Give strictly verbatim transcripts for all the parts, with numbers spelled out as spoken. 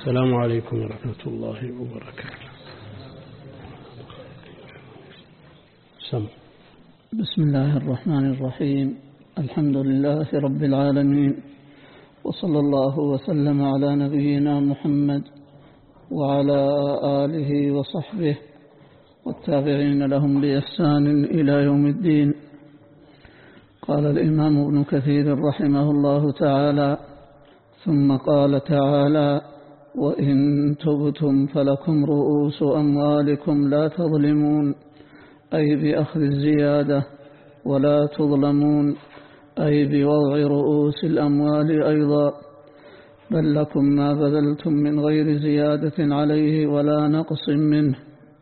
السلام عليكم ورحمة الله وبركاته. سم. بسم الله الرحمن الرحيم. الحمد لله رب العالمين، وصلى الله وسلم على نبينا محمد وعلى آله وصحبه والتابعين لهم بإحسان إلى يوم الدين. قال الإمام ابن كثير رحمه الله تعالى: ثم قال تعالى: وإن تبتم فلكم رؤوس أموالكم لا تظلمون، أي بأخذ الزيادة، ولا تظلمون، أي بوضع رؤوس الأموال أيضا، بل لكم ما بذلتم من غير زيادة عليه ولا نقص منه.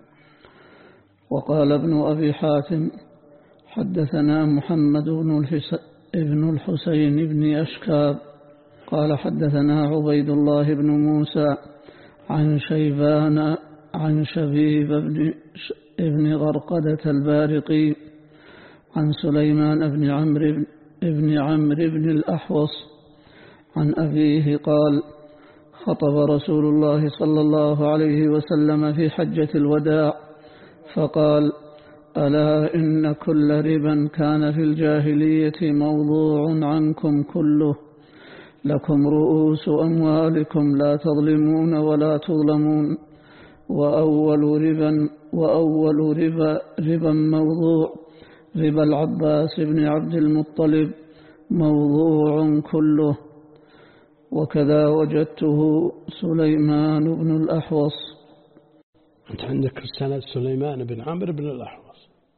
وقال ابن أبي حاتم: حدثنا محمد بن الحسين بن أشكاب قال حدثنا عبيد الله بن موسى عن شيبان عن شبيب بن, بن غرقدة البارقي عن سليمان بن عمرو بن عمرو بن الأحوص عن أبيه قال: خطب رسول الله صلى الله عليه وسلم في حجة الوداع فقال: ألا إن كل ربا كان في الجاهلية موضوع عنكم كله، لكم رؤوس أموالكم لا تظلمون ولا تظلمون، وأول ربا وأول ربا ربا موضوع ربا العباس بن عبد المطلب موضوع كله. وكذا وجدته سليمان بن الأحوص. أنت عندك السند سليمان بن عمرو بن الأحوص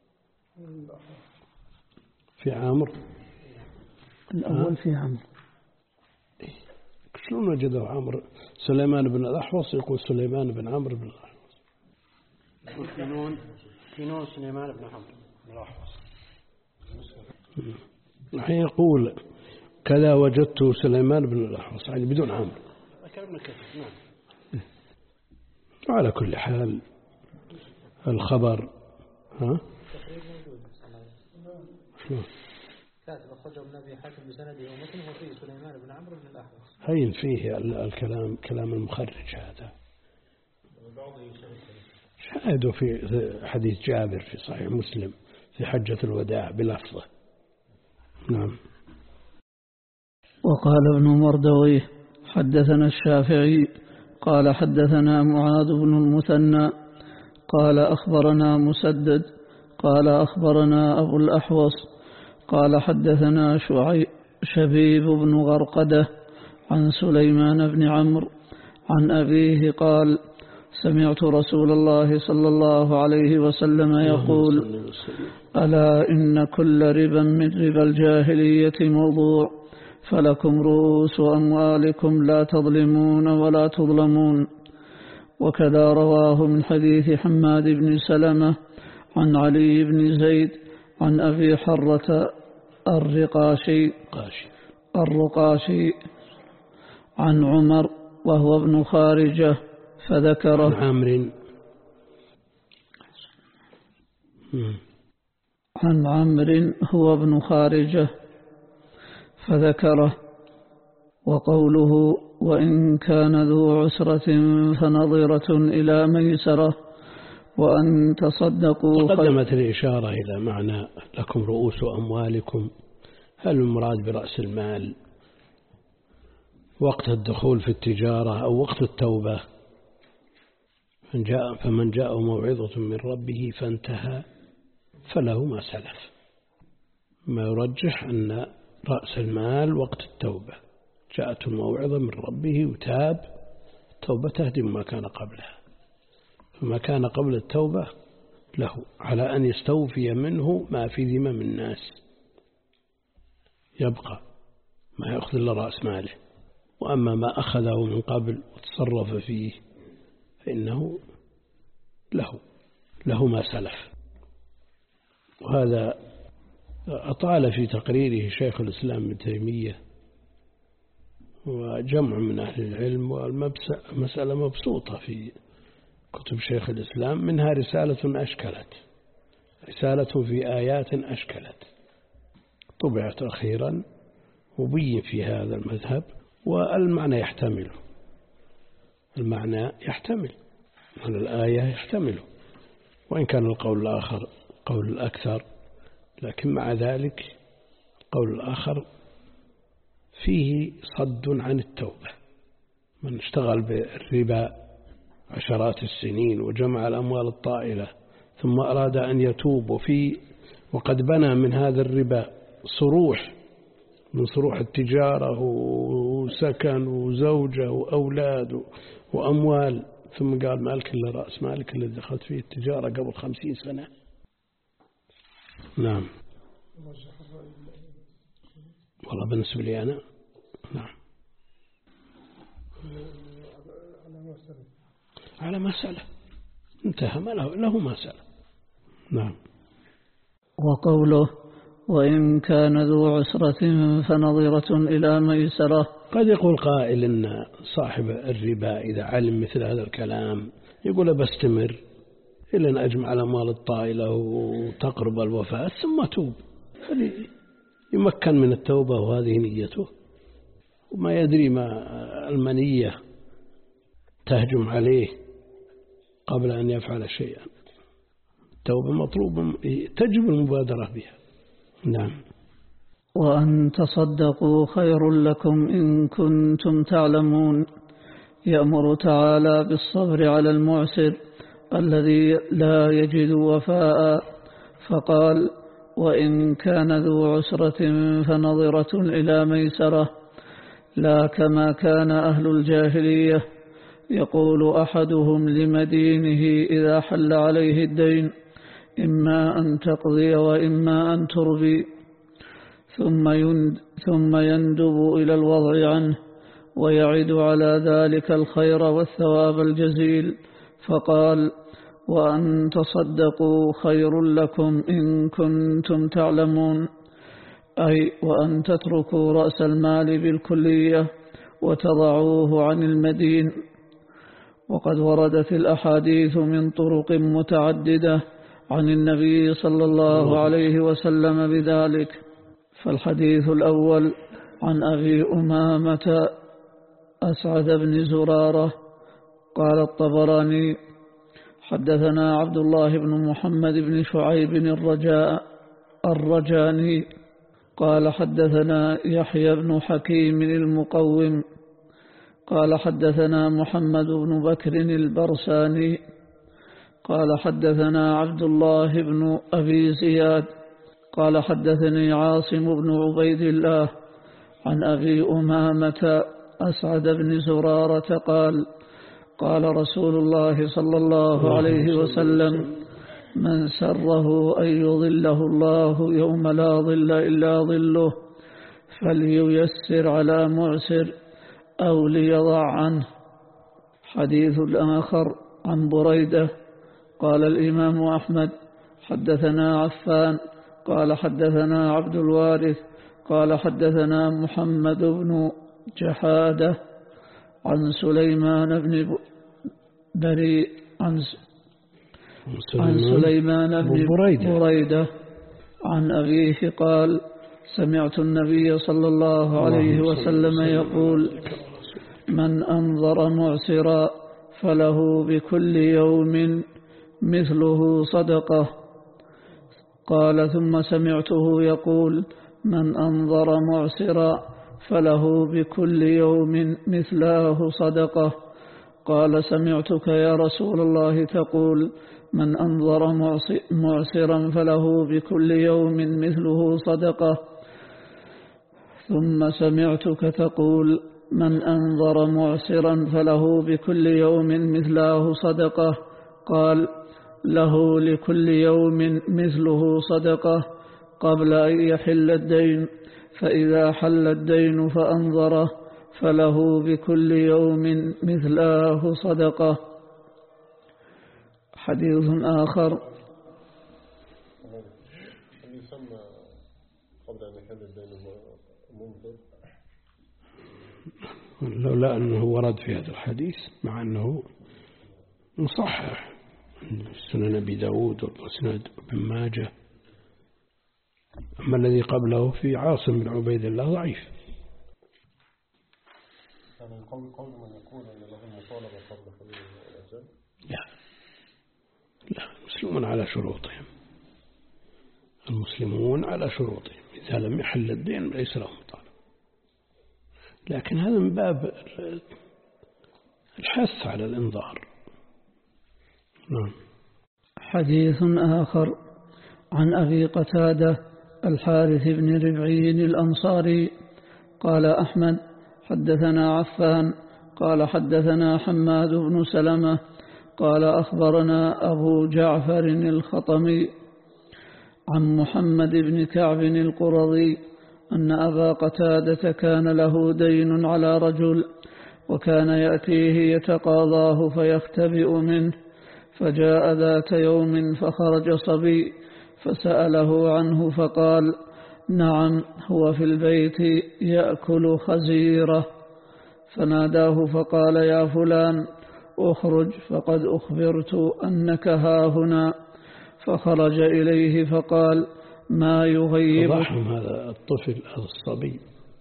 في عمرو الأول في عمرو. شلون وجدوا عمرو؟ سليمان بن الأحوص يقول سليمان بن عمرو بن الأحوص. كنون كنون سليمان بن عمرو بن الأحوص. الحين يقول كذا وجدت سليمان بن الأحوص، يعني بدون عمرو. نعم. وعلى كل حال الخبر ها شلون؟ أخرجه ابن أبي حاتم بسنده ومتنه وفيه سليمان بن عمرو بن الأحوص. هين فيه الكلام كلام المخرج هذا. شاهدوا في حديث جابر في صحيح مسلم في حجة الوداع بلفظه. نعم. وقال ابن مردويه: حدثنا الشافعي قال حدثنا معاذ بن المثنى قال أخبرنا مسدد قال أخبرنا أبو الأحوص قال حدثنا شبيب بن غرقدة عن سليمان بن عمرو عن أبيه قال: سمعت رسول الله صلى الله عليه وسلم يقول: ألا إن كل ربا من ربا الجاهلية موضوع، فلكم رؤوس أموالكم لا تظلمون ولا تظلمون. وكذا رواه من حديث حماد بن سلمة عن علي بن زيد عن أبي حرة الرقاشي الرقاشي عن عمر وهو ابن خارجة فذكره. عن عن عمرو هو ابن خارجة فذكره. وقوله: وإن كان ذو عسرة فنظرة إلى ميسرة وأن تصدقوا. تقدمت الإشارة إلى معنى لكم رؤوس أموالكم. هل المراد برأس المال وقت الدخول في التجارة أو وقت التوبة؟ فمن جاء موعظة من ربه فانتهى فله ما سلف. ما يرجح أن رأس المال وقت التوبة، جاءت الموعظة من ربه وتاب، التوبة تهدم ما كان قبلها، فما كان قبل التوبة له على أن يستوفي منه ما في ذمم الناس، يبقى ما يأخذ إلا رأس ماله. وأما ما أخذه من قبل وتصرف فيه فإنه له له ما سلف. وهذا أطال في تقريره شيخ الإسلام ابن تيمية وجمع من أهل العلم، والمسألة مبسوطة في كتب شيخ الإسلام، منها رسالة أشكلت رسالة في آيات أشكلت طبعت أخيرا وبين في هذا المذهب، والمعنى يحتمله. المعنى يحتمل، معنى الآية يحتمله، وإن كان القول الآخر قول الأكثر، لكن مع ذلك القول الآخر فيه صد عن التوبة. من اشتغل بالربا عشرات السنين وجمع الأموال الطائلة ثم أراد أن يتوب وفي وقد بنى من هذا الربا صروح من صروح التجارة وسكن وزوجة وأولاد وأموال، ثم قال مالك إلا رأس مالك الذي دخلت فيه التجارة قبل خمسين سنة. نعم. والله بالنسبة لي أنا نعم على مسألة انتهى، ما له, له مسألة. نعم. وقوله وإن كان ذو عسرة فنظرة إلى ميسرة. قد يقول قائل إن صاحب الربا إذا علم مثل هذا الكلام يقول بستمر إلا أن أجمع الأموال الطائلة وتقرب الوفاة ثم توب، يمكن من التوبة وهذه نيته، وما يدري ما المنية تهجم عليه قبل أن يفعل شيئا. التوبة مطلوب تجب المبادرة بها. نعم. وأن تصدقوا خير لكم إن كنتم تعلمون. يأمر تعالى بالصبر على المعسر الذي لا يجد وفاء، فقال وإن كان ذو عسرة فنظرة إلى ميسرة، لا كما كان أهل الجاهلية يقول أحدهم لمدينه إذا حل عليه الدين إما أن تقضي وإما أن تربي، ثم يندب إلى الوضع عنه ويعد على ذلك الخير والثواب الجزيل، فقال وأن تصدقوا خير لكم إن كنتم تعلمون، أي وأن تتركوا رأس المال بالكلية وتضعوه عن المدين. وقد وردت الأحاديث من طرق متعددة عن النبي صلى الله عليه وسلم بذلك. فالحديث الأول عن أبي أمامة أسعد بن زرارة قال الطبراني حدثنا عبد الله بن محمد بن شعيب الرجاء الرجاني قال حدثنا يحيى بن حكيم المقوم قال حدثنا محمد بن بكر البرساني قال حدثنا عبد الله بن أبي زياد قال حدثني عاصم بن عبيد الله عن أبي أمامة أسعد بن زرارة قال قال رسول الله صلى الله عليه وسلم من سره أن يظله الله يوم لا ظل إلا ظله فلييسر على معسر أو ليضع عنه. حديث الآخر عن بريدة قال الإمام أحمد حدثنا عفان قال حدثنا عبد الوارث قال حدثنا محمد بن جحادة عن سليمان بن بريء عن عن سليمان بن بريدة عن أبيه قال سمعت النبي صلى الله عليه وسلم يقول من أنظر معسرا فله بكل يوم مثله صدقة. قال ثم سمعته يقول من أنظر معسرا فله بكل يوم مثله صدقة. قال سمعتك يا رسول الله تقول من أنظر معسرا فله بكل يوم مثله صدقة، ثم سمعتك تقول من أنظر معسرا فله بكل يوم مثله صدقة. قال له لكل يوم مثله صدقة قبل أن يحل الدين، فإذا حل الدين فأنظره فله بكل يوم مثله صدقة. حديث آخر يسمى قبل أن يحل الدين منظر، لولا أنه ورد في هذا الحديث مع أنه مصحح سنن أبي داود وسنن ابن ماجه، أما الذي قبله في عاصم بن عبيد الله ضعيف. يعني قول قول من يقول أن له المطالبة قبل حلول الأجل؟ لا لا، المسلمون على شروطهم، المسلمون على شروطهم، إذا لم يحل الدين ليس لهم طالب، لكن هذا من باب الحث على الإنظار. نعم. حديث آخر عن أبي قتادة الحارث بن ربعي الأنصاري قال أحمد حدثنا عفان قال حدثنا حماد بن سلمة قال أخبرنا أبو جعفر الخطمي عن محمد بن كعب القرظي أن أبا قتادة كان له دين على رجل وكان يأتيه يتقاضاه فيختبئ منه، فجاء ذات يوم فخرج صبي فسأله عنه فقال نعم هو في البيت يأكل خزيرة، فناداه فقال يا فلان أخرج فقد أخبرت أنك هاهنا، فخرج إليه فقال ما يغيبك. فضحهم هذا الطفل هذا الصبي،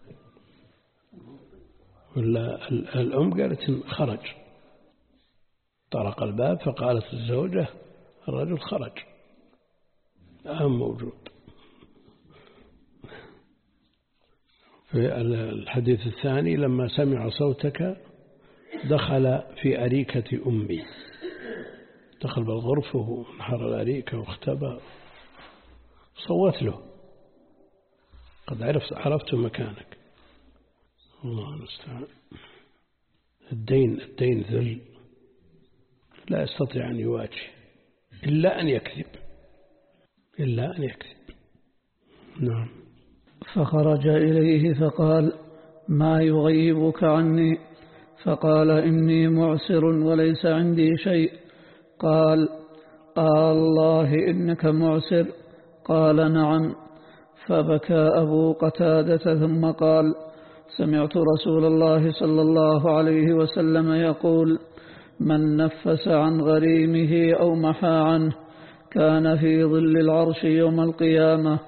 ولا الأم قالت خرج، طرق الباب فقالت الزوجة الرجل خرج، أهم موجود. في الحديث الثاني لما سمع صوتك دخل في أريكة أمي، دخل بالغرفة ونحر الأريكة واختبأ، صوت له قد عرفت عرفت مكانك. الله المستعان. الدين الدين ذل لا يستطيع أن يواجه إلا أن يكذب إلا أن يكذب. نعم. فخرج إليه فقال ما يغيبك عني؟ فقال إني معسر وليس عندي شيء. قال آه الله إنك معسر؟ قال نعم. فبكى أبو قتادة ثم قال سمعت رسول الله صلى الله عليه وسلم يقول من نفس عن غريمه أو محى عنه كان في ظل العرش يوم القيامة.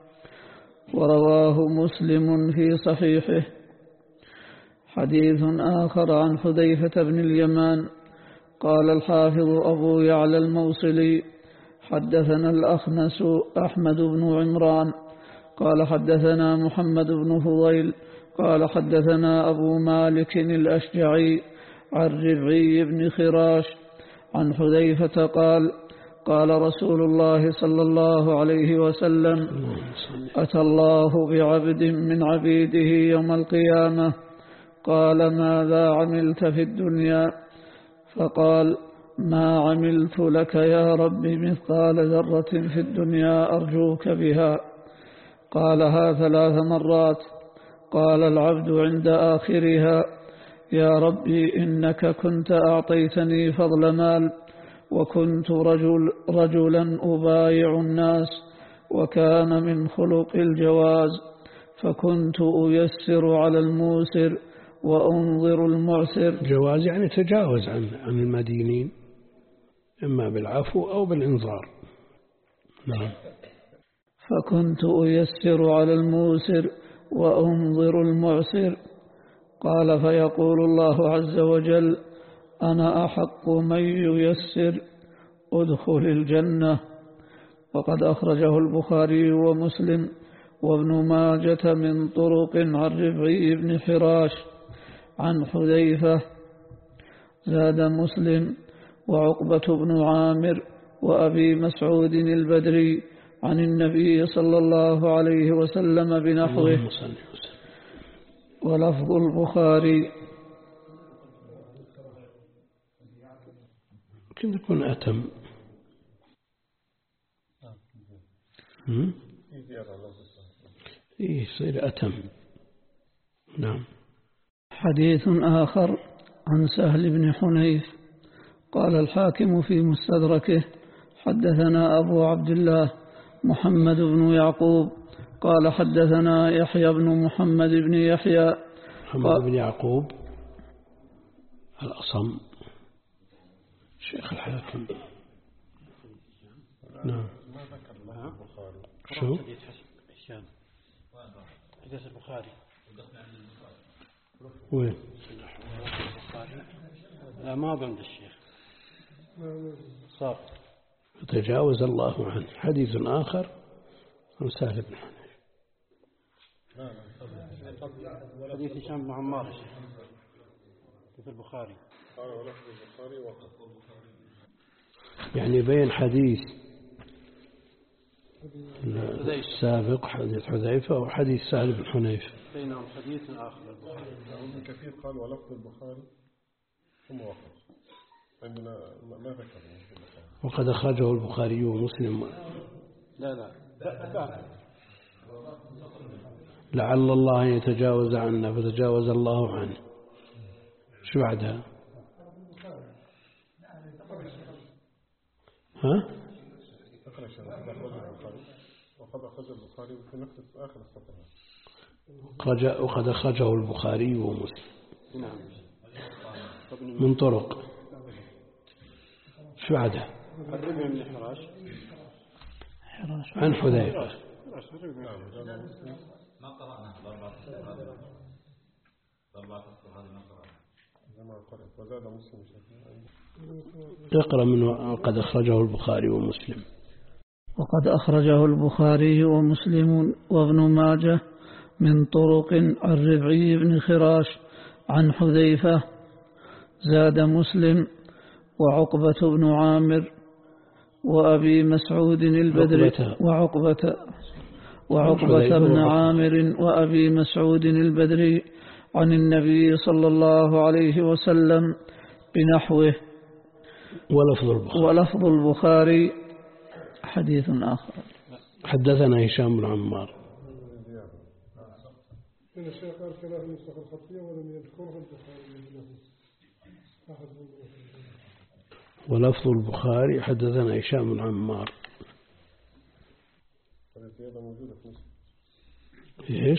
ورواه مسلم في صحيحه. حديث آخر عن حذيفة بن اليمان قال الحافظ أبو يعلى الموصلي حدثنا الأخنس أحمد بن عمران قال حدثنا محمد بن فضيل قال حدثنا أبو مالك الأشجعي عن ربعي بن خراش عن حذيفة قال قال رسول الله صلى الله عليه وسلم أتى الله بعبد من عبيده يوم القيامة قال ماذا عملت في الدنيا؟ فقال ما عملت لك يا رب مثقال ذرة في الدنيا أرجوك بها. قالها ثلاث مرات. قال العبد عند آخرها يا ربي إنك كنت أعطيتني فضل مال وكنت رجل رجلا أبايع الناس وكان من خلق الجواز فكنت أيسر على الموسر وأنظر المعسر. جواز يعني تجاوز عن عن المدينين إما بالعفو أو بالإنظار. نعم. فكنت أيسر على الموسر وأنظر المعسر. قال فيقول الله عز وجل أنا أحق من ييسر أدخل الجنة. وقد أخرجه البخاري ومسلم وابن ماجة من طرق عن ربعي بن حراش عن حذيفة. زاد مسلم وعقبة بن عامر وأبي مسعود البدري عن النبي صلى الله عليه وسلم بنحوه. ولفظ البخاري يمكن يكون أتم. إيه يصير أتم. نعم. حديث آخر عن سهل بن حنيف قال الحاكم في مستدركه حدثنا أبو عبد الله محمد بن يعقوب قال حدثنا يحيى بن محمد بن يحيى محمد بن يعقوب الأصم شيخ الحاكم. نعم. شو؟ حديث البخاري. وين؟ لا ما عند الشيخ صار تجاوز الله عنه. حديث آخر عن سهل بن حنيف. حديث هشام بن عمار في البخاري. يعني بين حديث السابق حديث حذيفة وحديث سهل بن حنيف بينهم حديث آخر البخاري. ابن كثير قال ولفظ البخاري ثم وقف عندنا ما ذكر. وقد أخرجه البخاري ومسلم. لا لا لعل الله أن يتجاوز عنا فتجاوز الله عنه. شو بعدها؟ ها؟ وقد أخرج البخاري في نفس آخر السطر. وقد أخرجه البخاري ومسلم من طرق. شو بعدها؟ عن حذيفة. ما قرأنا ضربات الصغار ضربات الصغار ما قرأنا. وزاد مسلم. اقرأ من قد أخرجه البخاري ومسلم. وقد أخرجه البخاري ومسلم وابن ماجه من طرق عن ربعي بن خراش عن حذيفة. زاد مسلم وعقبة بن عامر وأبي مسعود البدري وعقبة وعقبة بن عامر وأبي مسعود البدري عن النبي صلى الله عليه وسلم بنحوه. ولفظ البخاري, ولفظ البخاري حديث آخر. حدثنا هشام بن عمار. إن الشيخ قال كلاه النسخ الخطية ولم يذكره البخاري. ولفظ البخاري حدثنا هشام بن عمار. الزيادة موجودة في نسخ. إيش؟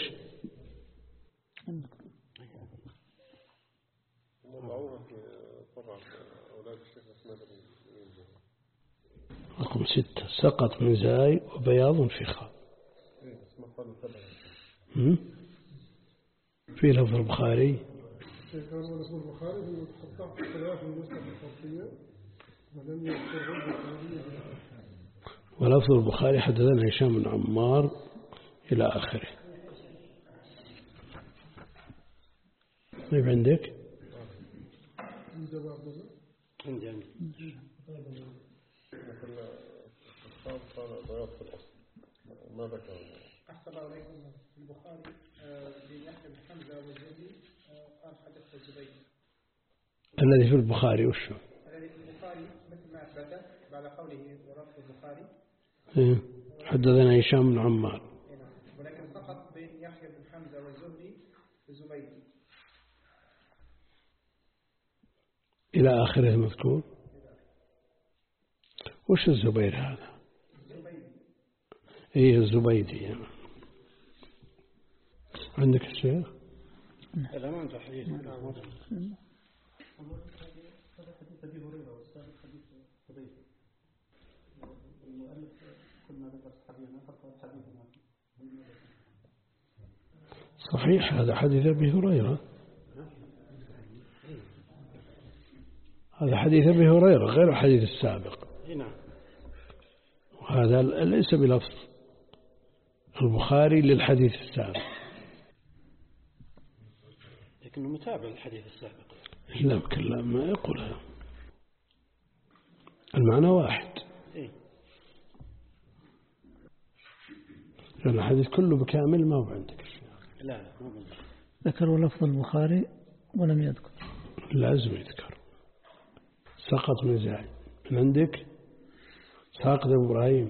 وضعوها في طبعة أولاد الشيخ أحمد بن. رقم ستة سقط من زاي وبياض في خاء. إيه بس ما قالوا تبعا. في لفظ البخاري. كان ولفظ البخاري يتقطع في خلاف النسخ الخطية ولم يذكره البخاري. ولفظ البخاري حدثنا هشام بن عمار إلى آخره. ما عندك؟ عندي عندي. ما ذكر. أحسن الله عليكم. البخاري بن يحيى بن حمزة والزهري قال حدث الزبيدي. الذي في البخاري وشو؟ الذي في البخاري مثل ما أثبت بعد قوله ولفظ البخاري. إيه. حدثنا هشام بن عمار. ولكن فقط بين يحيى بن حمزة والزهري الزبيدي إلى آخره المذكور. وش الزبير هذا؟ الزبيدي. إيه الزبيدي يعني. عندك الشيخ؟ لا ما عنده حديث. صحيح هذا حديث أبي هريرة. هذا حديث أبي هريرة غير الحديث السابق. وهذا ليس بلفظ البخاري للحديث السابق لكنه متابع للحديث السابق. لا كلا ما يقولها المعنى واحد. لأن الحديث كله بكامل ما هو عندك. لا لا ما عندك. ذكروا لفظ البخاري ولم يذكر. لازم يذكر. سقط من زايد من عندك. ساقط إبراهيم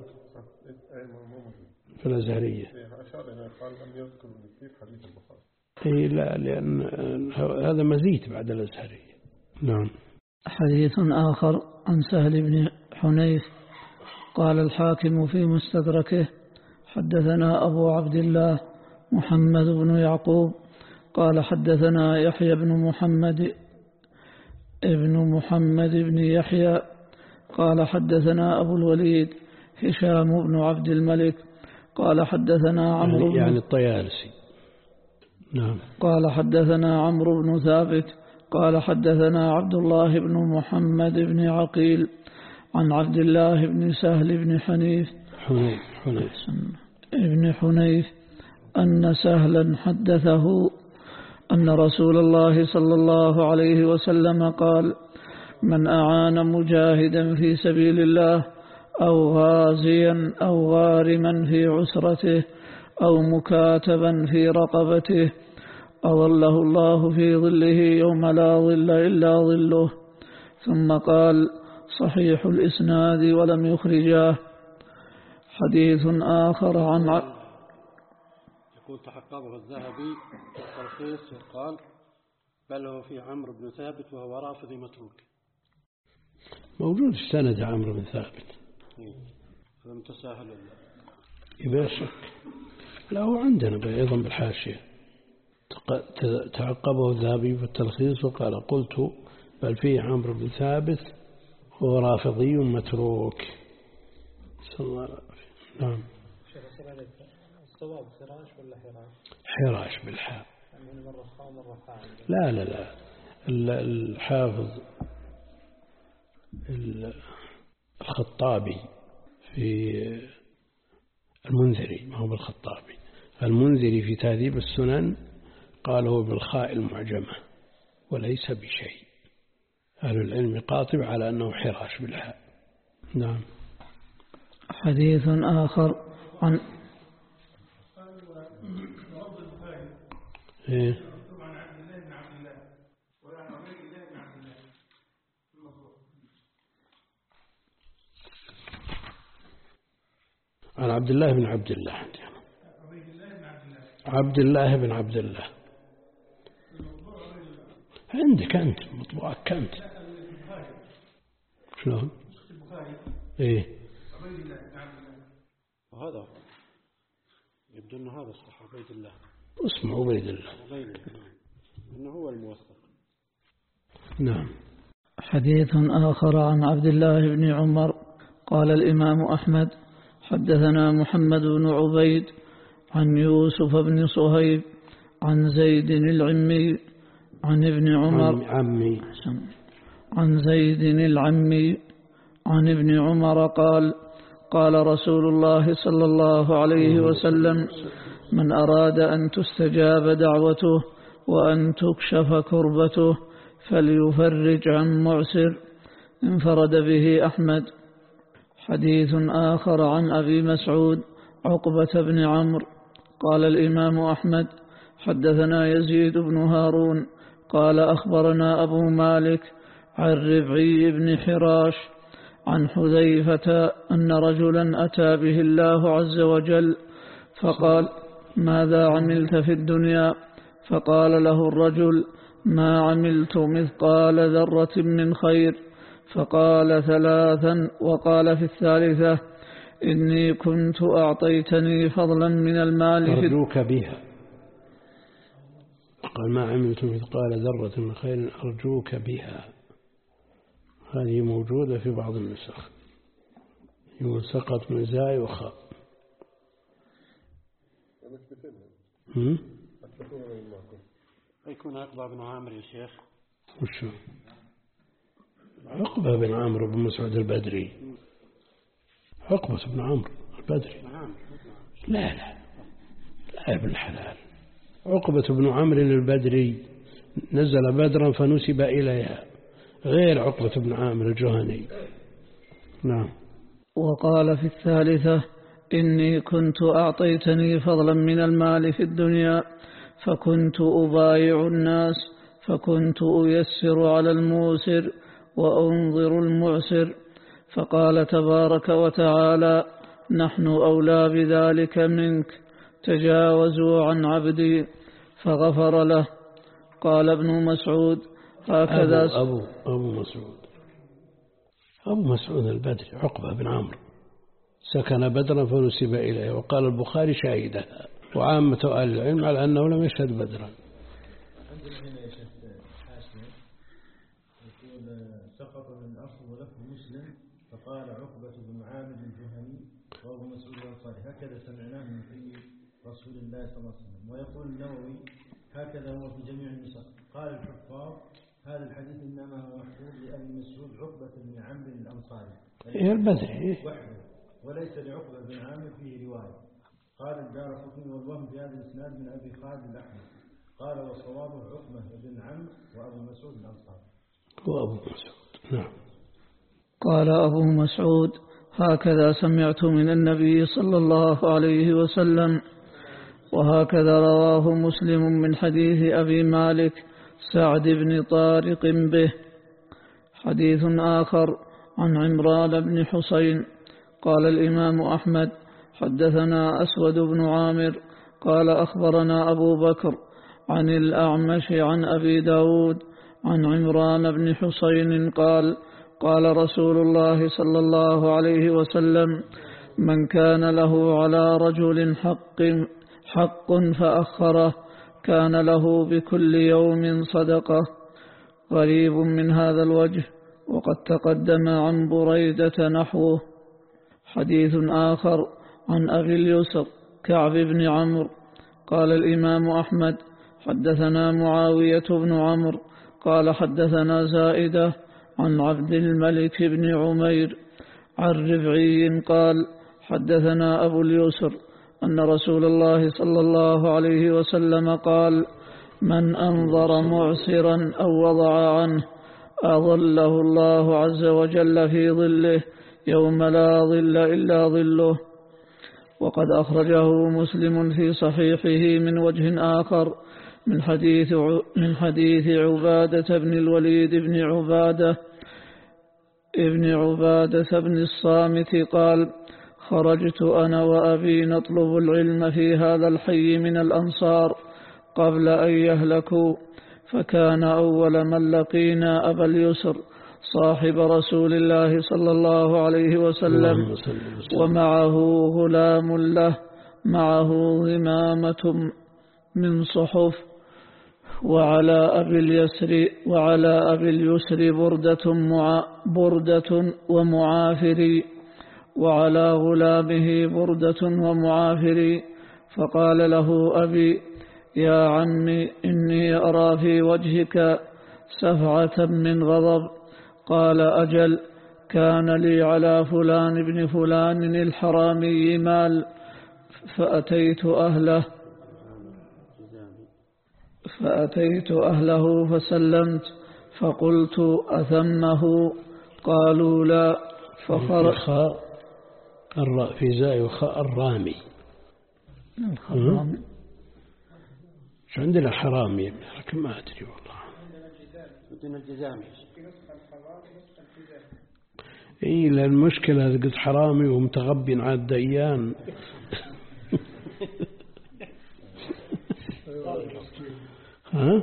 في الأزهرية. أشار إلى قال لم يذكر كيف حديث البخاري. إيه لا لأن هذا مزيد بعد الأزهرية. نعم. حديث آخر عن سهل بن حنيف قال الحاكم في مستدركه حدثنا أبو عبد الله محمد بن يعقوب قال حدثنا يحيى بن محمد ابن محمد بن يحيى قال حدثنا أبو الوليد هشام بن عبد الملك قال حدثنا عمرو يعني, بن يعني الطيالسي. نعم. قال حدثنا عمرو بن ثابت قال حدثنا عبد الله بن محمد بن عقيل عن عبد الله بن سهل بن حنيف حنيف حنيف ابن حنيف أن سهلا حدثه أن رسول الله صلى الله عليه وسلم قال: من أعان مجاهدا في سبيل الله أو غازيا أو غارما في عسرته أو مكاتبا في رقبته أظله الله في ظله يوم لا ظل إلا ظله. ثم قال: صحيح الإسناد ولم يخرجاه. حديث آخر عن ع... يقول تحققه الذهبي في التلخيص وقال: بل هو في عمرو بن ثابت وهو رافضي متروك. موجود في سند عمرو بن ثابت. فلم تساهل يبقى شك. لا هو عندنا أيضا بالحاشية تعقبه الذهبي في التلخيص وقال: قلت بل فيه عمرو بن ثابت هو رافضي متروك. صلى الله عليه وسلم. نعم. الصواب فراش ولا حراش؟ حراش بالحاء. يعني مرة خاء مرة حاء. لا لا لا الحافظ الخطابي في المنذري، ما هو بالخطابي، المنذري في تهذيب السنن قال هو بالخاء المعجمة وليس بشيء. أهل العلم قاطب على أنه حراش بالحاء. نعم. حديث آخر عن إيه؟ عن عبد الله بن عبد الله عبد الله بن عبد الله عندك أنت مطبوعك أنت شلون؟ إيه وهذا يبدو أنه هذا الصح عبيد الله اسمه عبيد الله أنه هو الموثق. نعم. حديث آخر عن عبد الله بن عمر قال الإمام أحمد: حدثنا محمد بن عبيد عن يوسف بن صهيب عن زيد العمي عن ابن عمر عمي عن زيد العمي عن ابن عمر قال: قال رسول الله صلى الله عليه وسلم: من أراد أن تستجاب دعوته وأن تكشف كربته فليفرج عن معسر. انفرد به أحمد. حديث آخر عن أبي مسعود عقبة بن عمرو قال الإمام أحمد: حدثنا يزيد بن هارون قال أخبرنا أبو مالك عن ربعي بن حراش عن حذيفة أن رجلا أتى به الله عز وجل فقال: ماذا عملت في الدنيا؟ فقال له الرجل: ما عملت مثقال ذرة من خير. فقال ثلاثا، وقال في الثالثة: إني كنت أعطيتني فضلا من المال أرجوك بها. قال: ما عملت مثقال ذرة من خير أرجوك بها. هذه موجودة في بعض النسخ، يقول سقط من زاي وخاء. يكون عقبة بن عامر يا شيخ. وشو عقبة بن عامر بن مسعود البدري؟ عقبة بن عامر البدري. لا لا لا يا ابن الحلال، عقبة بن عامر البدري نزل بدرا فنسب إليها، غير عقبة بن عامر الجهني. نعم. وقال في الثالثة: إني كنت أعطيتني فضلا من المال في الدنيا فكنت أبايع الناس فكنت أيسر على الموسر وأنظر المعسر. فقال تبارك وتعالى: نحن أولى بذلك منك، تجاوزوا عن عبدي، فغفر له. قال ابن مسعود: هكذا أبو, أبو, أبو مسعود أبو مسعود البدري عقبة بن عمرو سكن بدرا فنسب إليه، وقال البخاري شهيدها، وعامة أهل العلم على أنه لم يشهد بدرا. عندنا هنا يا شيخ حاشية يقول: سقط من أصل ولفظ مسلم فقال عقبة بن عامر الجهني وأبو مسعود الأنصاري، هكذا سمعناه من في رسول الله صلى الله عليه وسلم. ويقول النووي: هكذا هو في جميع النسخ. قال الحفاظ: هذا الحديث إنما هو محفوظ لأبي مسعود عقبة بن عمرو الأنصاري هي البدري وحده، وليس لعقبة بن عامر فيه رواية. قال الدارقطني والوهم في هذا الإسناد من أبي خالد الأحمر. قال وصوابه عقبة بن عمرو وأبو مسعود الأنصاري. وأبو مسعود. نعم. قال أبو مسعود: هكذا سمعت من النبي صلى الله عليه وسلم. وهكذا رواه مسلم من حديث أبي مالك سعد بن طارق به. حديث آخر عن عمران بن حسين. قال الإمام أحمد: حدثنا أسود بن عامر قال أخبرنا أبو بكر عن الأعمش عن أبي داود عن عمران بن حسين قال: قال رسول الله صلى الله عليه وسلم: من كان له على رجل حق, حق فأخره كان له بكل يوم صدقة. غريب من هذا الوجه، وقد تقدم عن بريدة نحوه. حديث آخر عن أبي اليسر كعب بن عمرو. قال الإمام أحمد: حدثنا معاوية بن عمرو قال حدثنا زائدة عن عبد الملك بن عمير عن ربعي قال: حدثنا أبو اليسر أن رسول الله صلى الله عليه وسلم قال: من أنظر معسرا أو وضع عنه أظله الله عز وجل في ظله يوم لا ظل إلا ظله. وقد أخرجه مسلم في صحيحه من وجه آخر من حديث من حديث عبادة بن الوليد بن عبادة ابن عبادة بن الصامت قال: خرجت أنا وأبي نطلب العلم في هذا الحي من الأنصار قبل أن يهلكوا، فكان أول من لقينا أبا اليسر صاحب رسول الله صلى الله عليه وسلم، ومعه غلام له معه غمامة من صحف، وعلى أبي اليسر وعلى أبي اليسر بردة مع بردة ومعافري، وعلى غلامه بردة ومعافري. فقال له أبي: يا عمي إني أرى في وجهك سفعة من غضب. قال: أجل، كان لي على فلان بن فلان الحرامي مال فأتيت أهله فأتيت أهله فسلمت فقلت: أثمه؟ قالوا لا. فخرج في زاي وخاء الرامي. الحرامي شو عندنا حرامي لكن ما أدري والله. عندنا الجزامي. إيه للمشكلة قلت حرامي ومتغبي على الديان. ها؟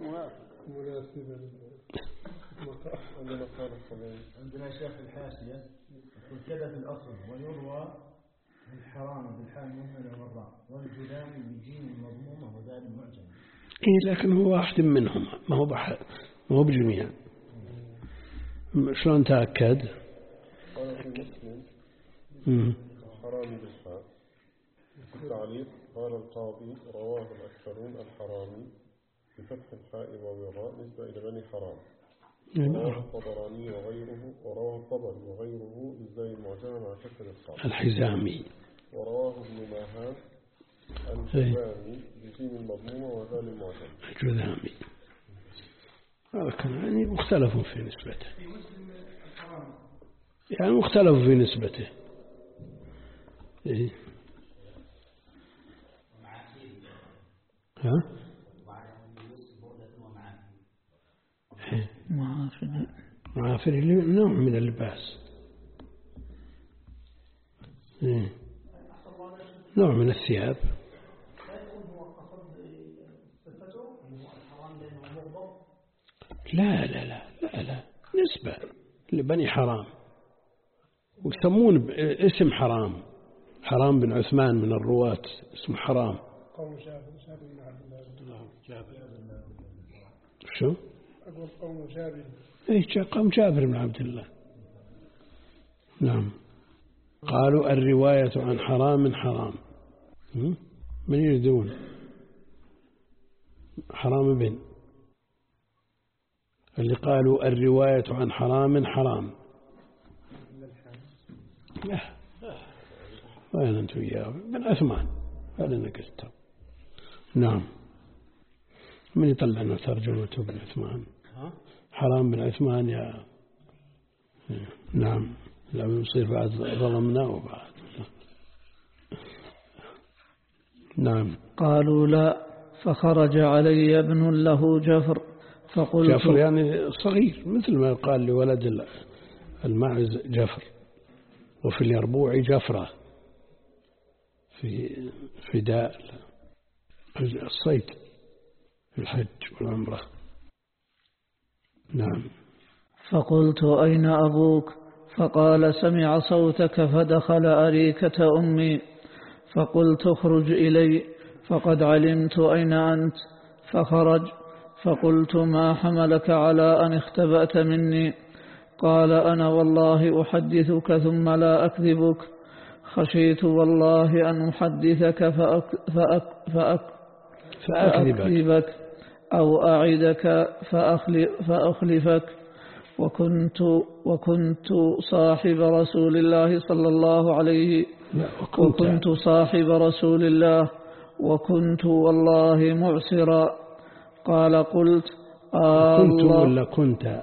عندنا شيخ الحاشية يقول كذا في الأصل، ويروى الحرام بالحال مهملة والراء، والجذام بجيم المضمومة وذال المعجم. إيه لكن هو واحد منهم، ما هو بحر ما هو بجميع. شلون تأكد؟ قال في مسلم الحرامي بالحاء. التعليق قال القاضي: رواه الأكثرون الحرامي بفتح الحاء والراء نسبة إلى بني حرام. رواه الطبراني وغيره ورواه الطبري وغيره بالزاي المعجمة مع كسر الصاد. الحزامي. ورواه ابن ماهان الجذامي بجيم المضمومة وذال المعجم. الجذامي هذا كان يعني مختلف في نسبته، يعني مختلف في نسبته. إيه؟ ها؟ معافري معافري نوع من اللباس. إيه؟ نوع من الثياب. لا لا لا لا لا نسبة لبني حرام، ويسمون اسم حرام. حرام بن عثمان من الرواة اسمه حرام. قوم جابر جابر بن عبد الله جابر. شو؟ أقول قوم جابر. إيه قوم جابر بن عبد الله. نعم. قالوا الرواية عن حرام حرام. من يريدون؟ حرام بن اللي قالوا الرواية عن حرام حرام. وين أنت وياه بن عثمان هذا نقلته. نعم. من يطلع لنا ترجمته بن عثمان؟ حرام بن عثمان يا نعم. لو يصير بعد ظلمنا وبعد. نعم. قالوا لا، فخرج علي ابن له جفر فقلت جفر يعني صغير، مثل ما قال لولد الماعز جفر، وفي اليربوع جفرة في فداء الصيد في الحج والعمرة. نعم. فقلت أين أبوك؟ فقال سمع صوتك فدخل أريكة أمي، فقلت اخرج إلي فقد علمت أين أنت، فخرج، فقلت ما حملك على أن اختبأت مني؟ قال أنا والله أحدثك ثم لا أكذبك، خشيت والله أن أحدثك فأك فأك فأك فأكذبك أو أعدك فأخلفك، وكنت, وكنت صاحب رسول الله صلى الله عليه وكنت صاحب رسول الله وكنت والله معسرا. قال قلت آه كنت الله ولا كنت؟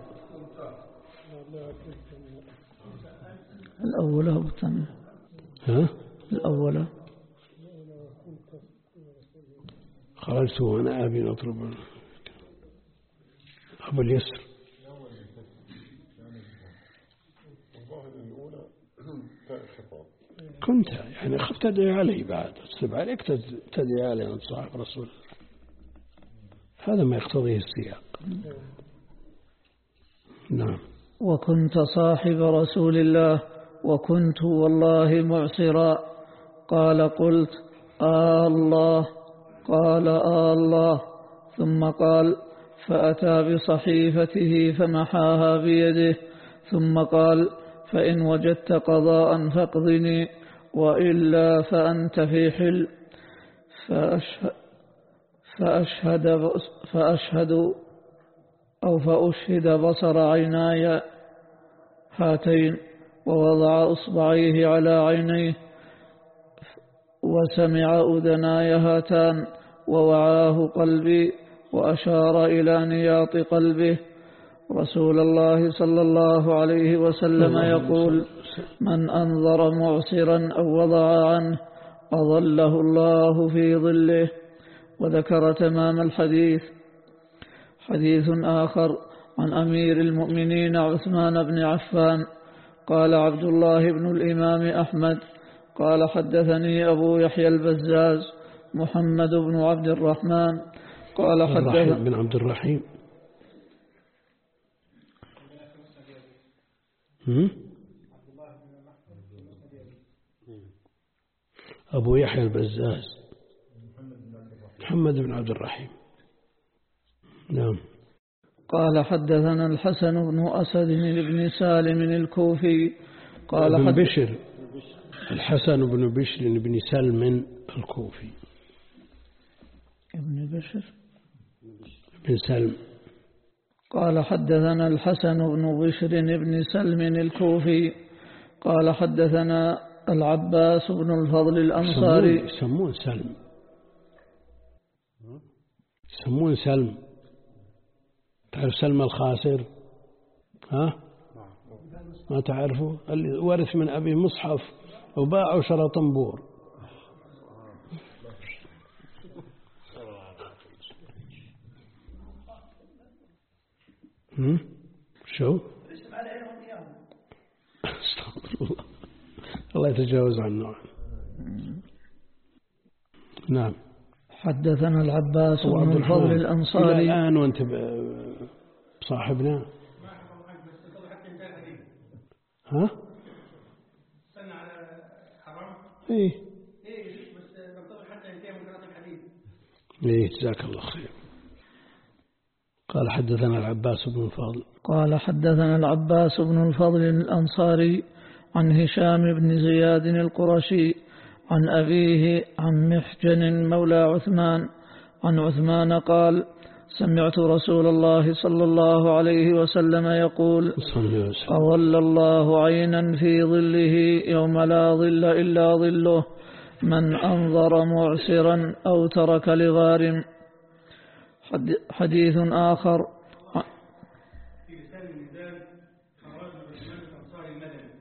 الأولى والثانية. ها؟ الأولى. خرجت وأنا أبي نطلب أبو اليسر. كنت يعني خفت تدعي علي بعد تصب عليك تدعي علي أنت صاحب رسول الله، هذا ما يقتضيه السياق. نعم. وكنت صاحب رسول الله وكنت والله معسرا. قال قلت آه الله. قال آه الله. ثم قال فأتى بصحيفته فمحاها بيده، ثم قال فإن وجدت قضاء فاقضني وإلا فأنت في حل. فأشهد, فأشهد, فأشهد أو فأشهد بصر عيناي هاتين، ووضع إصبعيه على عينيه، وسمع أذناي هاتان، ووعاه قلبي، وأشار إلى نياط قلبه. رسول الله صلى الله عليه وسلم يقول من أنظر معسرا أو وضع عنه أظله الله في ظله. وذكر تمام الحديث. حديث آخر عن أمير المؤمنين عثمان بن عفان قال عبد الله بن الإمام أحمد قال حدثني أبو يحيى البزاز محمد بن عبد الرحمن قال حدثني بن عبد الرحيم أبو يحيى البزاز محمد بن عبد الرحيم. نعم. قال حدثنا الحسن بن أسد بن سالم الكوفي قال ابن بشر الحسن بن بشر بن سلم الكوفي. ابن بشر بن سلم. قال حدثنا الحسن بن بشر بن سلم الكوفي قال حدثنا العباس بن الفضل الأنصاري. يسمون سلم يسمون سلم. تعرف سلم الخاسر؟ ها؟ ما تعرفه؟ اللي ورث من أبي مصحف وباعوا شرى طنبور. هم؟ شو؟ استغفر الله الله يتجاوز عنه. نعم. حدثنا العباس بن الفضل الأنصاري. إلى الآن وأنت صاحبنا. ها؟ استنى على حرام. إيه. إيه بس ننتظر حتى ينتهي من قراءة الحديث. إيه جزاك الله خير. قال حدثنا العباس بن الفضل. قال حدثنا العباس بن الفضل الأنصاري عن هشام بن زياد القرشي عن أبيه عن محجن مولى عثمان عن عثمان قال سمعت رسول الله صلى الله عليه وسلم يقول أظل الله عينا في ظله يوم لا ظل إلا ظله من أنظر معسرا أو ترك لغارم. حديث آخر في لسان الميزان خراج الرحمن الأنصاري المدني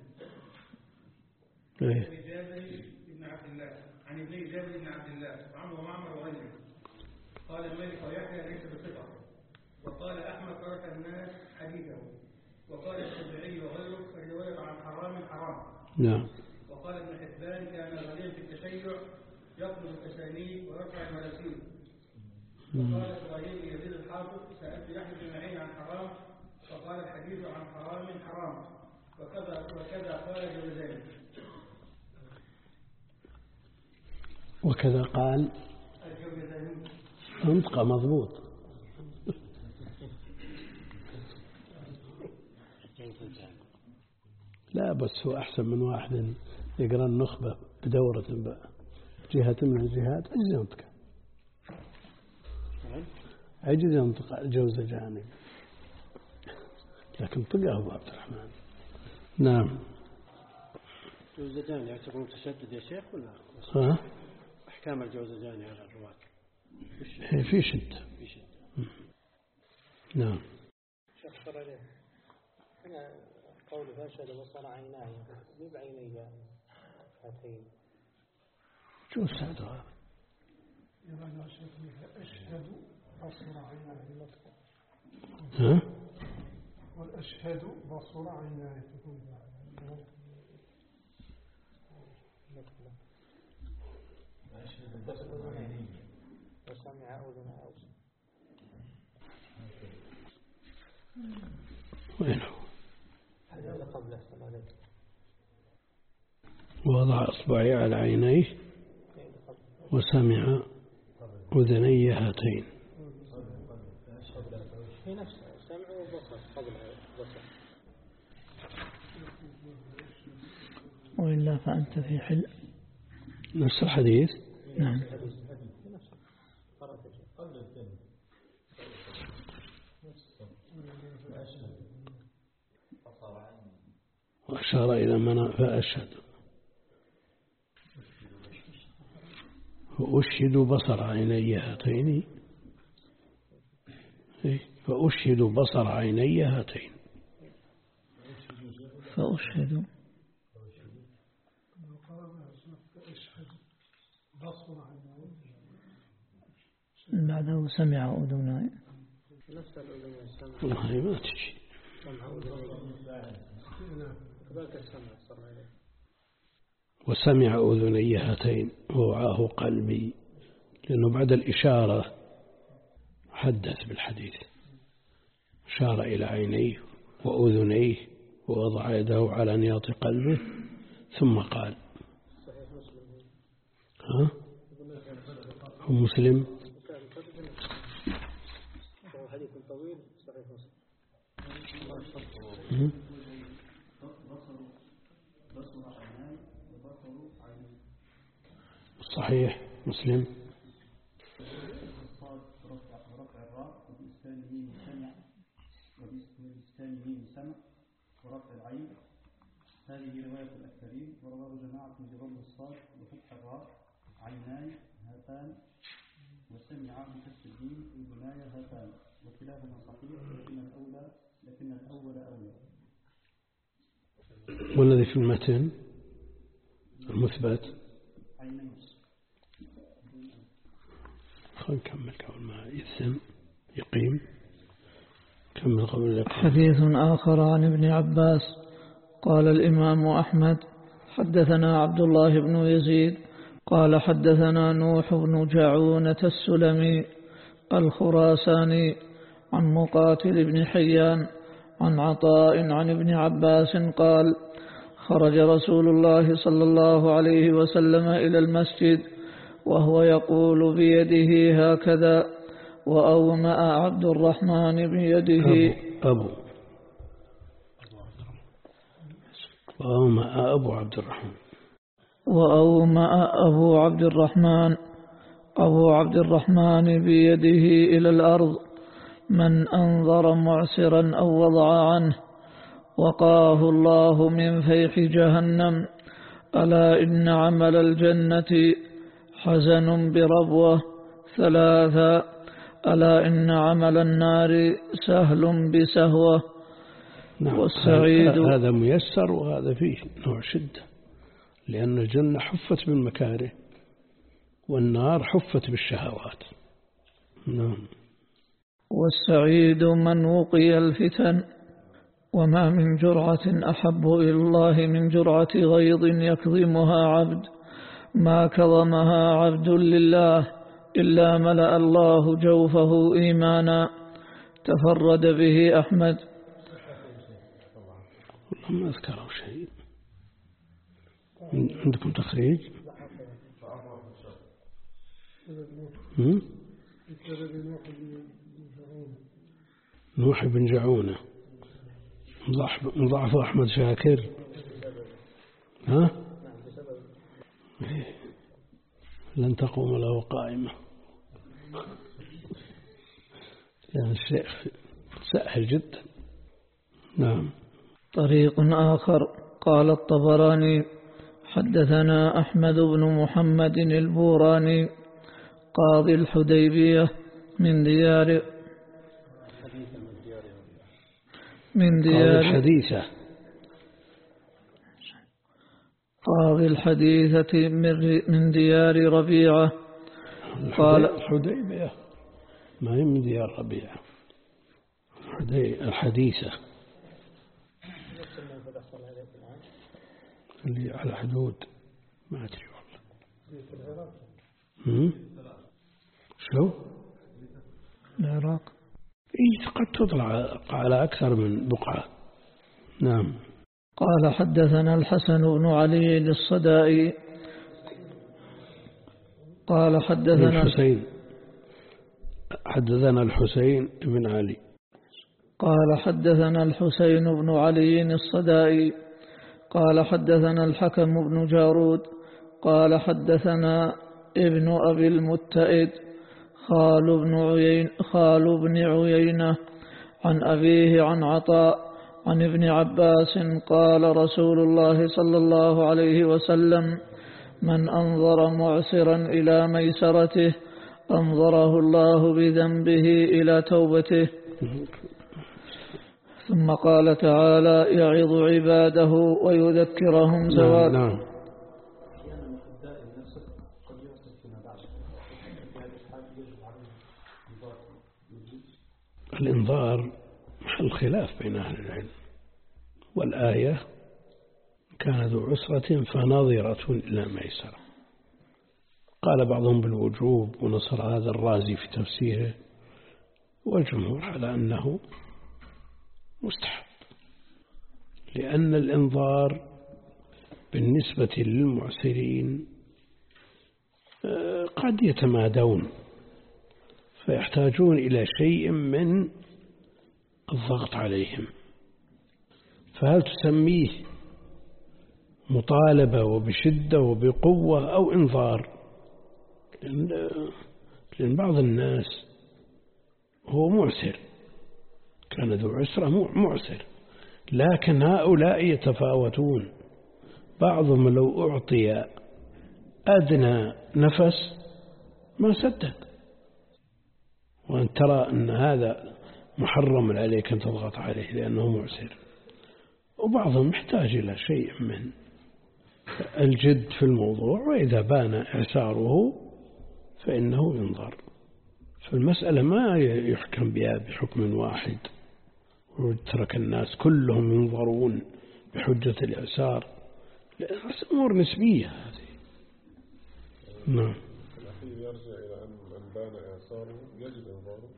عن جابر بن عبد الله عن ابن جابر بن عبد الله وعمرو ومعمر وغيره قال الملك ويحيى ليس بصفة، وقال أحمد ترك الناس حديثه، وقال الشافعي وغيره الرواية عن حرام حرام. نعم. وقال ابن حبان كان غنيا في التشيع يطلب التسانيد ويرفع المراسيل. وقال إبراهيم يزيد الحافظ سألت يحيى بن معين عن حرام فقال الحديث عن حرام حرام، وكذا وكذا قال جوزاني. وكذا قال منطقة مضبوط. لا بس هو أحسن من واحد يقرأ النخبة بدورة جهة من الجهات عجز ينطق عجز ينطق الجوزجاني، لكن طقه أبو عبد الرحمن. نعم. الجوزجاني يعتبر متشدد يا شيخ ولا؟ ها؟ أحكام الجوزجاني على الرواة في شدة. في شدة. نعم. شخصر عليه هنا قول فاشل وصل عيناه مو بعيني هاتين شو السعد هذا؟ يبقى أشهد بصر عيناه. ها؟ والأشهد بصر عيناه وسمع أذن أوسع. وين هو؟ هذا قبل السلام. وضع إصبعي على عينيه وسمع أذني هاتين. في نفسه سمع وبصر قبل البصر. وإلا فأنت في حل. نفس الحديث. نعم. وأشار إلى من فأشهد وأشهد بصر عيني هاتين فأشهد بصر عيني هاتين فأشهد بعده سمع أذناي. والله ما تجي. وسمع أذني هاتين ووعاه قلبي، لأنه بعد الإشارة حدث بالحديث، أشار إلى عينيه وأذنيه ووضع يده على نياط قلبه ثم قال. ها؟ هو مسلم. حديث طويل صحيح مسلم. صحيح مسلم. ورفع الراء وبإسكانه سمع وبإسكانه سمع ورفع العين. هذه رواية الأكثرين ورواه جماعة بضم الصاد وفتح الراء عيناي هاتان وسمع بكسر الدين البناية هاتان، وكلاهما صحيح لكن الأولى لكن الأول أولى. والذي في المتن المثبت عينين. خلينا نكمل قبل ما يثم يقيم. كمل قبل يقيم. حديث آخر عن ابن عباس قال الإمام أحمد حدثنا عبد الله بن يزيد قال حدثنا نوح بن جعونة السلمي الخراساني عن مقاتل بن حيان عن عطاء عن ابن عباس قال خرج رسول الله صلى الله عليه وسلم إلى المسجد وهو يقول بيده هكذا وأومأ عبد الرحمن بيده أبو وأومأ أبو عبد الرحمن وأومأ أبو عبد الرحمن أبو عبد الرحمن بيده إلى الأرض من أنظر معسرا أو وضع عنه وقاه الله من فيح جهنم. ألا إن عمل الجنة حزن بربوة. ثلاثة. ألا إن عمل النار سهل بسهوة. نعم. والسعيد هذا ميسر وهذا فيه نوع شدة، لأن الجنة حفت بالمكاره والنار حفت بالشهوات. نعم. والسعيد من وقي الفتن. وما من جرعة أحب إلى الله من جرعة غيظ يكظمها عبد، ما كظمها عبد لله إلا ملأ الله جوفه إيمانا. تفرد به أحمد. والله ما أذكره شيء. عندكم تخريج؟ نوح بن جعونة مضاعف أحمد شاكر. ها؟ لن تقوم له قائمة، لأن الشيخ سهل جدا. نعم. طريق آخر. قال الطبراني حدثنا أحمد بن محمد البوراني قاضي الحديبية من ديار من ديار الحديثة قاضي الحديثة من ديار ربيعة. قال الحديبية ما هي من ديار ربيعة، الحديثة اللي على حدود ما أدري والله. شو العراق؟ إيه قد تطلع على أكثر من بقعة. نعم. قال حدثنا الحسن بن علي الصدائي قال حدثنا الحسين حدثنا الحسين بن علي قال حدثنا الحسين بن علي الصدائي قال حدثنا الحكم بن جارود قال حدثنا ابن أبي المتئد خال بن عيين خال بن عيينة عن أبيه عن عطاء عن ابن عباس قال رسول الله صلى الله عليه وسلم من أنظر معسرا إلى ميسرته أنظره الله بذنبه إلى توبته. ثم قال تعالى يعظ عباده ويذكرهم زوال. نعم. نعم. الإنظار محل خلاف بين أهل العلم، والآية كان ذو عسرة فناظرة إلى ميسرة. قال بعضهم بالوجوب ونصر هذا الرازي في تفسيره، والجمهور على أنه مستحب، لأن الإنظار بالنسبة للمعسرين قد يتمادون فيحتاجون إلى شيء من الضغط عليهم، فهل تسميه مطالبة وبشدة وبقوة أو إنظار؟ لأن بعض الناس هو معسر، كان ذو عسرة معسر، لكن هؤلاء يتفاوتون. بعضهم لو أعطي أدنى نفس ما سدد، وأن ترى أن هذا محرم عليك أن تضغط عليه لأنه معسر. وبعضهم يحتاج إلى شيء من الجد في الموضوع، وإذا بان إعساره فإنه ينظر. فالمسألة ما يحكم بها بحكم واحد وترك الناس كلهم ينظرون بحجة الإعسار، لأن أمور نسبية هذه. نعم. الأخير يرجع إلى أن من بان إعساره يجب إنظاره.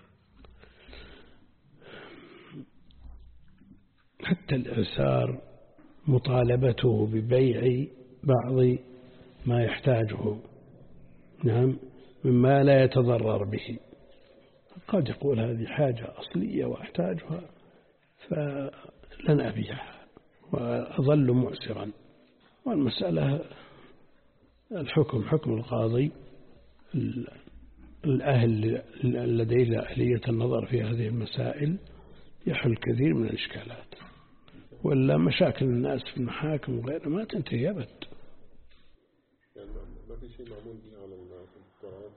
حتى الإعسار مطالبته ببيع بعض ما يحتاجه، نعم، مما لا يتضرر به. قد يقول هذه حاجة أصلية وأحتاجها فلن أبيعها وأظل معسرا، والمسألة الحكم حكم القاضي الأهل لديه أهلية النظر في هذه المسائل يحل كثير من الإشكالات، ولا مشاكل الناس في المحاكم وغيرها ما تنتهي أبد. يعني ما في شيء معمول به على القرآن.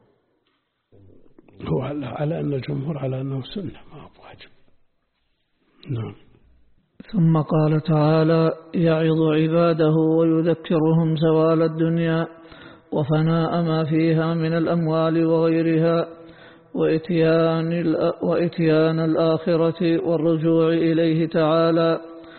هو على أن الجمهور على أنه سنة ما هو واجب. نعم. ثم قال تعالى: يعظ عباده ويذكرهم زوال الدنيا وفناء ما فيها من الأموال وغيرها وإتيان, وإتيان الآخرة والرجوع إليه تعالى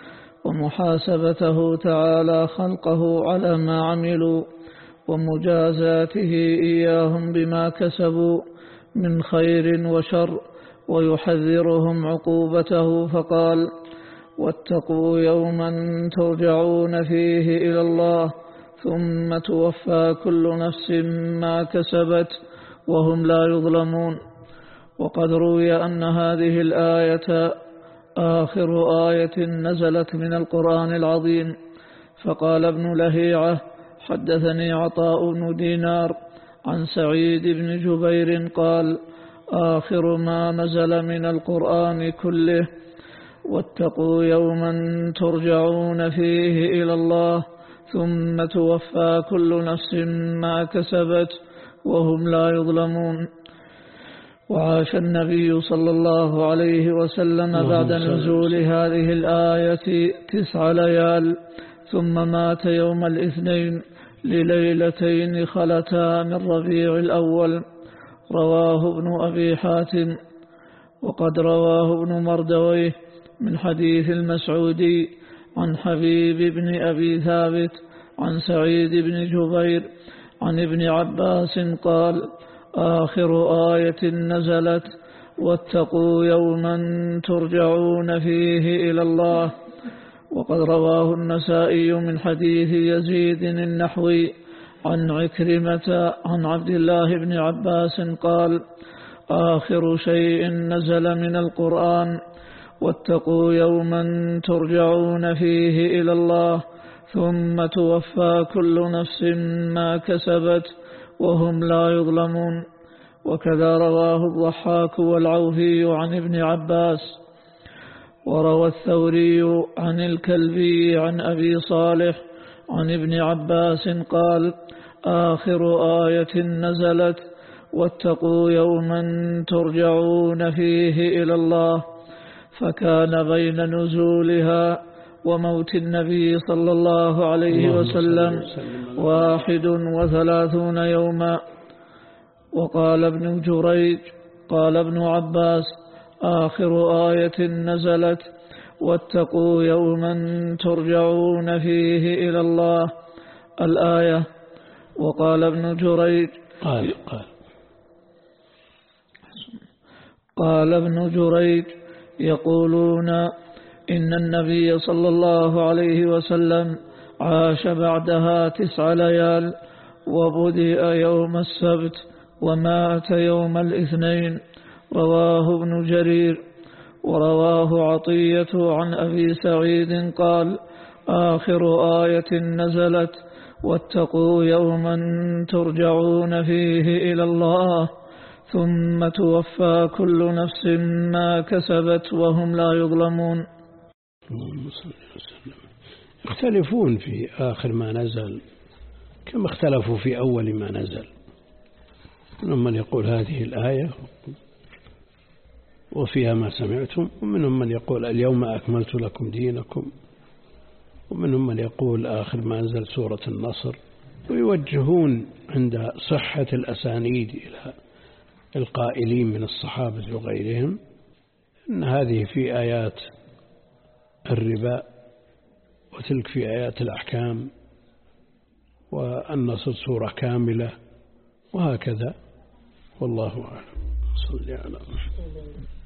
ومحاسبته تعالى خلقه على ما عملوا ومجازاته إياهم بما كسبوا من خير وشر، ويحذرهم عقوبته فقال: واتقوا يوما ترجعون فيه إلى الله ثم توفى كل نفس ما كسبت وهم لا يظلمون. وقد روي أن هذه الآية آخر آية نزلت من القرآن العظيم. فقال ابن لهيعة: حدثني عطاء بن دينار عن سعيد بن جبير قال: آخر ما نزل من القرآن كله: واتقوا يوما ترجعون فيه إلى الله ثم توفى كل نفس ما كسبت وهم لا يظلمون. وعاش النبي صلى الله عليه وسلم بعد نزول هذه الآية تسع ليال، ثم مات يوم الاثنين لليلتين خلتا من ربيع الأول. رواه ابن أبي حاتم. وقد رواه ابن مردويه من حديث المسعودي عن حبيب بن أبي ثابت عن سعيد بن جبير عن ابن عباس قال: آخر آية نزلت: واتقوا يوما ترجعون فيه إلى الله. وقد رواه النسائي من حديث يزيد النحوي عن عكرمة عن عبد الله بن عباس قال: آخر شيء نزل من القرآن: واتقوا يوما ترجعون فيه إلى الله ثم توفى كل نفس ما كسبت وهم لا يظلمون. وكذا رواه الضحاك والعوفي عن ابن عباس. وروى الثوري عن الكلبي عن أبي صالح عن ابن عباس قال: آخر آية نزلت: واتقوا يوما ترجعون فيه إلى الله. فكان بين نزولها وموت النبي صلى الله عليه وسلم واحد وثلاثون يوما. وقال ابن جريج قال ابن عباس: آخر آية نزلت: واتقوا يوما ترجعون فيه إلى الله الآية. وقال ابن جريج قال قال قال ابن جريج: يقولون إن النبي صلى الله عليه وسلم عاش بعدها تسع ليال، وبدأ يوم السبت ومات يوم الاثنين. رواه ابن جرير. ورواه عطية عن أبي سعيد قال: آخر آية نزلت: واتقوا يوما ترجعون فيه إلى الله ثم توفى كل نفس ما كسبت وهم لا يظلمون. يختلفون في آخر ما نزل كما اختلفوا في أول ما نزل. منهم من يقول هذه الآية وفيها ما سمعتم، ومنهم من يقول اليوم أكملت لكم دينكم، ومنهم من يقول آخر ما نزل سورة النصر. ويوجهون عند صحة الأسانيد إلى القائلين من الصحابة وغيرهم أن هذه في آيات الربا وتلك في آيات الأحكام، والنصر سورة كاملة، وهكذا. والله أعلم. صلى الله عليه وسلم.